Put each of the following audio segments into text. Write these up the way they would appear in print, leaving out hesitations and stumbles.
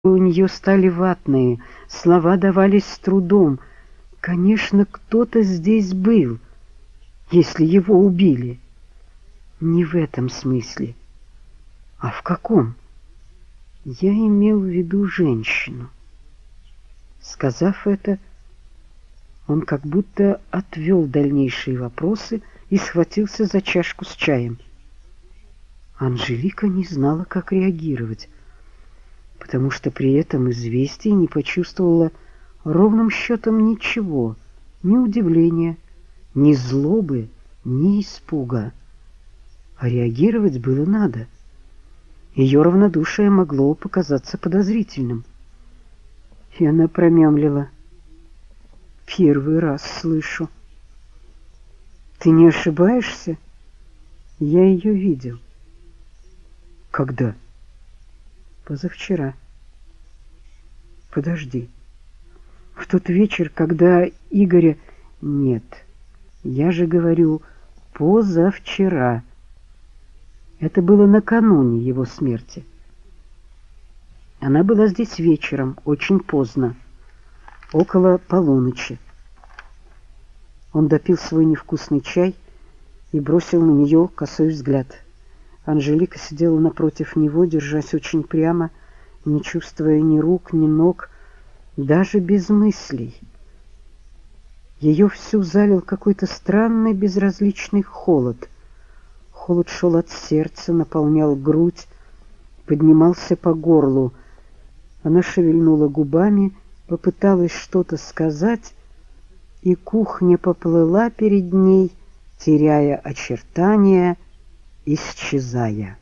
у нее стали ватные, слова давались с трудом. Конечно, кто-то здесь был, если его убили. Не в этом смысле. А в каком? Я имел в виду женщину. Сказав это, он как будто отвел дальнейшие вопросы и схватился за чашку с чаем. Анжелика не знала, как реагировать, потому что при этом известии не почувствовала ровным счетом ничего, ни удивления, ни злобы, ни испуга. А реагировать было надо. Ее равнодушие могло показаться подозрительным. И она промямлила: «Первый раз слышу». «Ты не ошибаешься? Я ее видел». «Когда?» «Позавчера». «Подожди. В тот вечер, когда Игоря...» «Нет, я же говорю, позавчера. Это было накануне его смерти. Она была здесь вечером, очень поздно, около полуночи». Он допил свой невкусный чай и бросил на нее косой взгляд. Анжелика сидела напротив него, держась очень прямо, не чувствуя ни рук, ни ног, даже без мыслей. Ее всю залил какой-то странный безразличный холод. Холод шел от сердца, наполнял грудь, поднимался по горлу. Она шевельнула губами, попыталась что-то сказать, и кухня поплыла перед ней, теряя очертания, исчезая.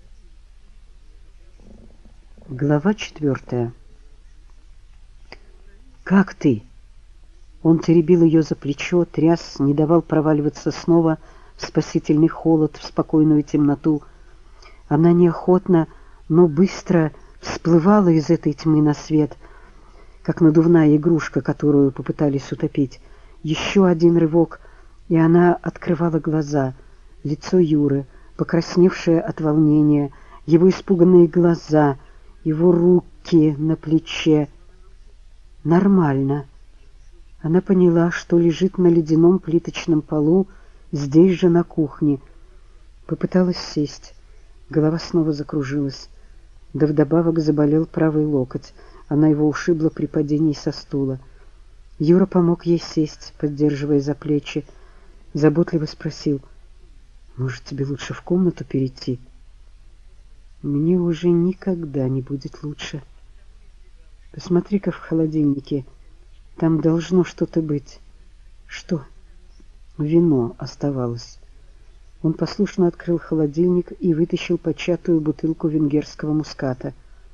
Глава 4. «Как ты?» Он теребил ее за плечо, тряс, не давал проваливаться снова в спасительный холод, в спокойную темноту. Она неохотно, но быстро всплывала из этой тьмы на свет, как надувная игрушка, которую попытались утопить. Еще один рывок, и она открывала глаза. Лицо Юры, покрасневшее от волнения, его испуганные глаза, его руки на плече. Нормально. Она поняла, что лежит на ледяном плиточном полу, здесь же на кухне. Попыталась сесть. Голова снова закружилась. Да вдобавок заболел правый локоть. Она его ушибла при падении со стула. Юра помог ей сесть, поддерживая за плечи. Заботливо спросил: «Может, тебе лучше в комнату перейти?» «Мне уже никогда не будет лучше. Посмотри-ка в холодильнике. Там должно что-то быть». «Что?» «Вино оставалось». Он послушно открыл холодильник и вытащил початую бутылку венгерского муската.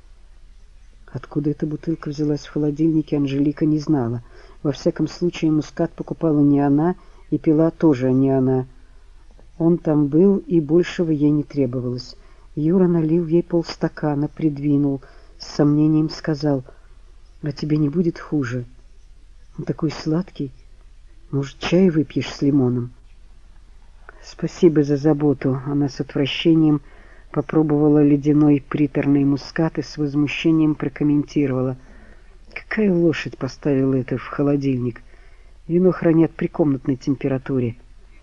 Откуда эта бутылка взялась в холодильнике, Анжелика не знала. Во всяком случае, мускат покупала не она, и пила тоже не она. Он там был, и большего ей не требовалось. Юра налил ей полстакана, придвинул, с сомнением сказал: «А тебе не будет хуже? Он такой сладкий. Может, чай выпьешь с лимоном?» «Спасибо за заботу». Она с отвращением попробовала ледяной приторный мускат и с возмущением прокомментировала: «Какая лошадь поставила это в холодильник? Вино хранят при комнатной температуре».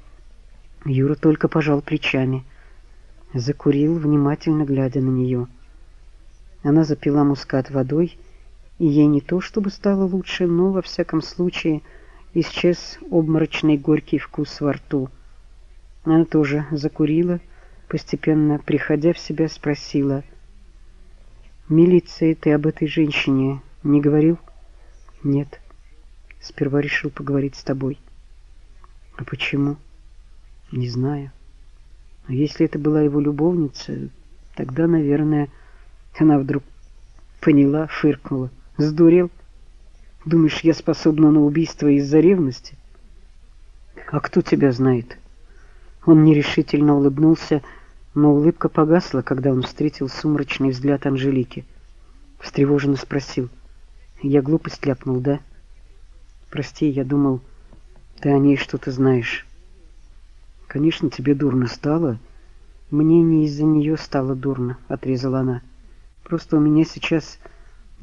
Юра только пожал плечами. Закурил, внимательно глядя на нее. Она запила мускат водой, и ей не то чтобы стало лучше, но, во всяком случае, исчез обморочный горький вкус во рту. Она тоже закурила, постепенно приходя в себя, спросила: «Милиции ты об этой женщине не говорил?» «Нет. Сперва решил поговорить с тобой». «А почему?» «Не знаю. Но если это была его любовница, тогда, наверное...» Она вдруг поняла, фыркнула. «Сдурел? Думаешь, я способна на убийство из-за ревности?» «А кто тебя знает?» Он нерешительно улыбнулся, но улыбка погасла, когда он встретил сумрачный взгляд Анжелики. Встревоженно спросил: «Я глупость ляпнул, да? Прости, я думал, ты о ней что-то знаешь». «Конечно, тебе дурно стало». «Мне не из-за нее стало дурно», — отрезала она. «Просто у меня сейчас